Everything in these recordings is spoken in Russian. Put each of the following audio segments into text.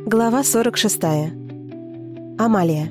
Глава 46. Амалия.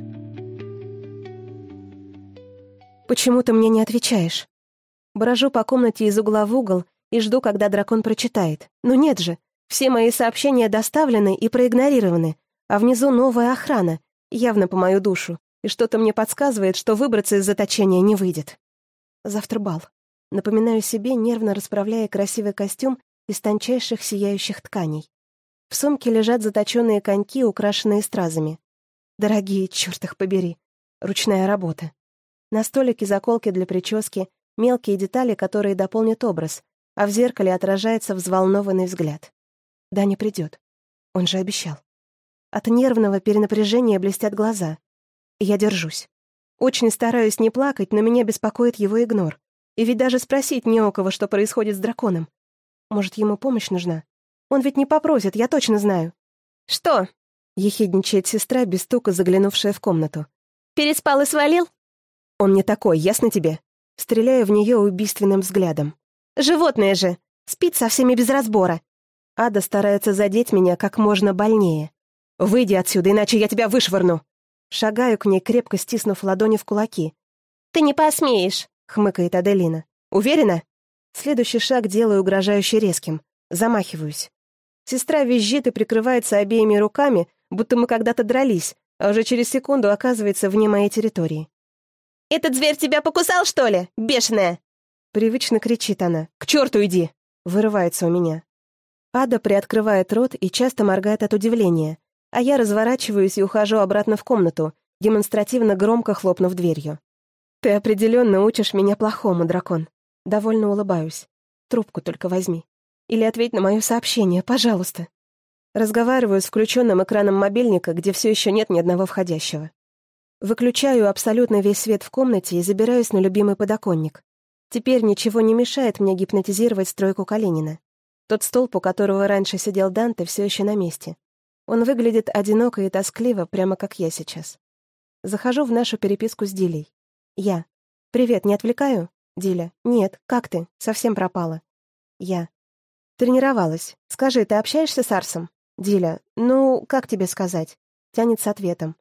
«Почему ты мне не отвечаешь?» Брожу по комнате из угла в угол и жду, когда дракон прочитает. Но нет же, все мои сообщения доставлены и проигнорированы, а внизу новая охрана, явно по мою душу, и что-то мне подсказывает, что выбраться из заточения не выйдет. Завтра бал. Напоминаю себе, нервно расправляя красивый костюм из тончайших сияющих тканей. В сумке лежат заточенные коньки, украшенные стразами. Дорогие, черт их побери. Ручная работа. На столике заколки для прически, мелкие детали, которые дополнят образ, а в зеркале отражается взволнованный взгляд. Даня придет. Он же обещал. От нервного перенапряжения блестят глаза. И я держусь. Очень стараюсь не плакать, но меня беспокоит его игнор. И ведь даже спросить не у кого, что происходит с драконом. Может, ему помощь нужна? Он ведь не попросит, я точно знаю. «Что?» — ехидничает сестра, без стука заглянувшая в комнату. «Переспал и свалил?» «Он не такой, ясно тебе?» Стреляю в нее убийственным взглядом. «Животное же! Спит со всеми без разбора!» Ада старается задеть меня как можно больнее. «Выйди отсюда, иначе я тебя вышвырну!» Шагаю к ней, крепко стиснув ладони в кулаки. «Ты не посмеешь!» — хмыкает Аделина. «Уверена?» Следующий шаг делаю угрожающе резким. Замахиваюсь. Сестра визжит и прикрывается обеими руками, будто мы когда-то дрались, а уже через секунду оказывается вне моей территории. «Этот зверь тебя покусал, что ли, бешеная?» Привычно кричит она. «К черту иди!» Вырывается у меня. Ада приоткрывает рот и часто моргает от удивления, а я разворачиваюсь и ухожу обратно в комнату, демонстративно громко хлопнув дверью. «Ты определенно учишь меня плохому, дракон». Довольно улыбаюсь. Трубку только возьми. Или ответь на мое сообщение, пожалуйста. Разговариваю с включенным экраном мобильника, где все еще нет ни одного входящего. Выключаю абсолютно весь свет в комнате и забираюсь на любимый подоконник. Теперь ничего не мешает мне гипнотизировать стройку Калинина. Тот столб, у которого раньше сидел Данте, все еще на месте. Он выглядит одиноко и тоскливо, прямо как я сейчас. Захожу в нашу переписку с Дилей. Я. «Привет, не отвлекаю?» Диля. «Нет, как ты? Совсем пропала». Я. «Тренировалась. Скажи, ты общаешься с Арсом?» Диля. «Ну, как тебе сказать?» Тянет с ответом.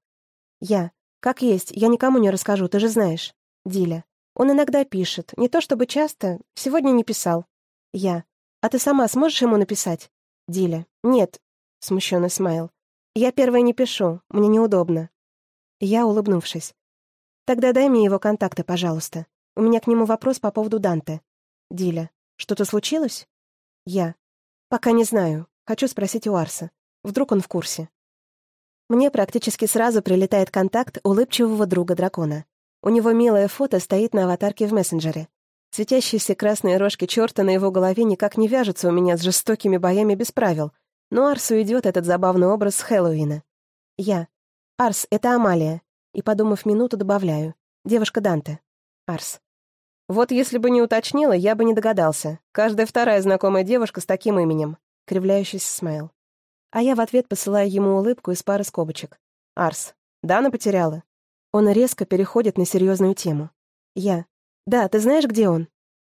Я. «Как есть, я никому не расскажу, ты же знаешь». Диля. «Он иногда пишет, не то чтобы часто, сегодня не писал». Я. «А ты сама сможешь ему написать?» Диля. «Нет», смущенный смайл. «Я первая не пишу, мне неудобно». Я, улыбнувшись. «Тогда дай мне его контакты, пожалуйста. У меня к нему вопрос по поводу Данте». Диля. «Что-то случилось?» Я. «Пока не знаю. Хочу спросить у Арса. Вдруг он в курсе». Мне практически сразу прилетает контакт улыбчивого друга дракона. У него милое фото стоит на аватарке в мессенджере. Светящиеся красные рожки черта на его голове никак не вяжутся у меня с жестокими боями без правил, но Арсу идет этот забавный образ с Хэллоуина. Я. «Арс, это Амалия». И, подумав минуту, добавляю. «Девушка Данте». Арс. «Вот если бы не уточнила, я бы не догадался. Каждая вторая знакомая девушка с таким именем». Кривляющийся смайл. А я в ответ посылаю ему улыбку из пары скобочек. «Арс, Дана потеряла?» Он резко переходит на серьезную тему. Я. «Да, ты знаешь, где он?»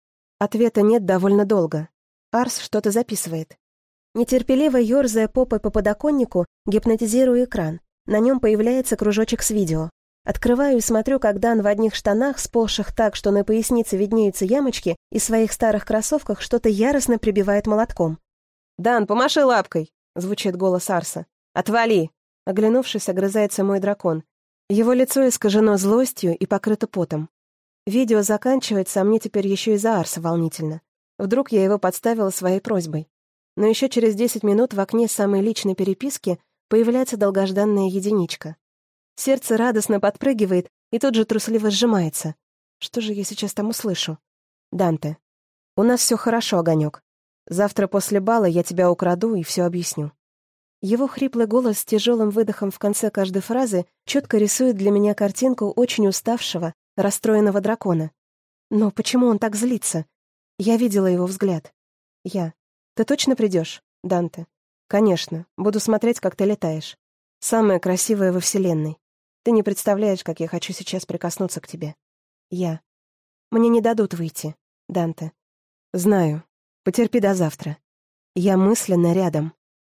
Ответа нет довольно долго. Арс что-то записывает. Нетерпеливо ерзая попой по подоконнику, гипнотизирую экран. На нем появляется кружочек с видео. Открываю и смотрю, как Дан в одних штанах, сползших так, что на пояснице виднеются ямочки, и в своих старых кроссовках что-то яростно прибивает молотком. «Дан, помаши лапкой!» — звучит голос Арса. «Отвали!» — оглянувшись, огрызается мой дракон. Его лицо искажено злостью и покрыто потом. Видео заканчивается, а мне теперь еще и за Арса волнительно. Вдруг я его подставила своей просьбой. Но еще через 10 минут в окне самой личной переписки появляется долгожданная единичка. Сердце радостно подпрыгивает и тут же трусливо сжимается. Что же я сейчас там услышу? Данте. «У нас все хорошо, огонек. Завтра после бала я тебя украду и все объясню». Его хриплый голос с тяжелым выдохом в конце каждой фразы четко рисует для меня картинку очень уставшего, расстроенного дракона. Но почему он так злится? Я видела его взгляд. Я. «Ты точно придешь, Данте?» «Конечно. Буду смотреть, как ты летаешь. Самая красивая во Вселенной. Ты не представляешь, как я хочу сейчас прикоснуться к тебе». Я. «Мне не дадут выйти, Данте». «Знаю. Потерпи до завтра. Я мысленно рядом».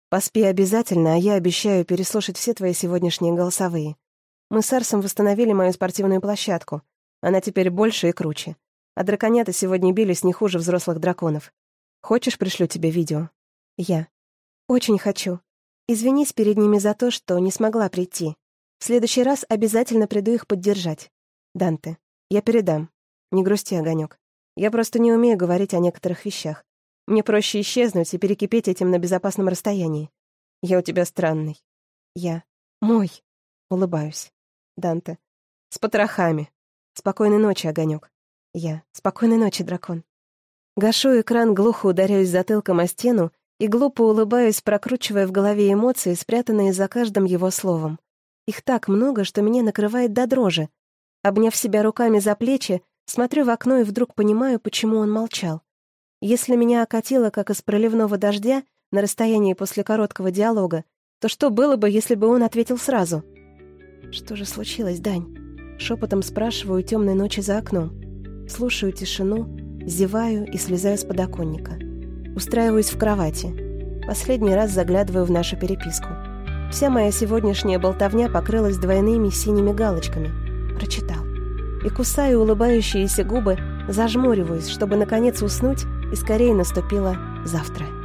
Поспи обязательно, а я обещаю переслушать все твои сегодняшние голосовые. Мы с Арсом восстановили мою спортивную площадку. Она теперь больше и круче. А драконята сегодня бились не хуже взрослых драконов. Хочешь, пришлю тебе видео? Я. Очень хочу. Извинись перед ними за то, что не смогла прийти. В следующий раз обязательно приду их поддержать. Данте. Я передам. Не грусти, Огонек. Я просто не умею говорить о некоторых вещах. Мне проще исчезнуть и перекипеть этим на безопасном расстоянии. Я у тебя странный. Я. Мой. Улыбаюсь. Данте. С потрохами. Спокойной ночи, Огонек. Я. Спокойной ночи, дракон. Гашу экран, глухо ударяюсь затылком о стену и глупо улыбаюсь, прокручивая в голове эмоции, спрятанные за каждым его словом. Их так много, что меня накрывает до дрожи. Обняв себя руками за плечи, смотрю в окно и вдруг понимаю, почему он молчал. Если меня окатило, как из проливного дождя, на расстоянии после короткого диалога, то что было бы, если бы он ответил сразу? «Что же случилось, Дань?» Шепотом спрашиваю темной ночи за окном. Слушаю тишину, зеваю и слезаю с подоконника. Устраиваюсь в кровати. Последний раз заглядываю в нашу переписку. Вся моя сегодняшняя болтовня покрылась двойными синими галочками. Прочитал. И кусаю улыбающиеся губы, зажмуриваюсь, чтобы наконец уснуть, и скорее наступило завтра.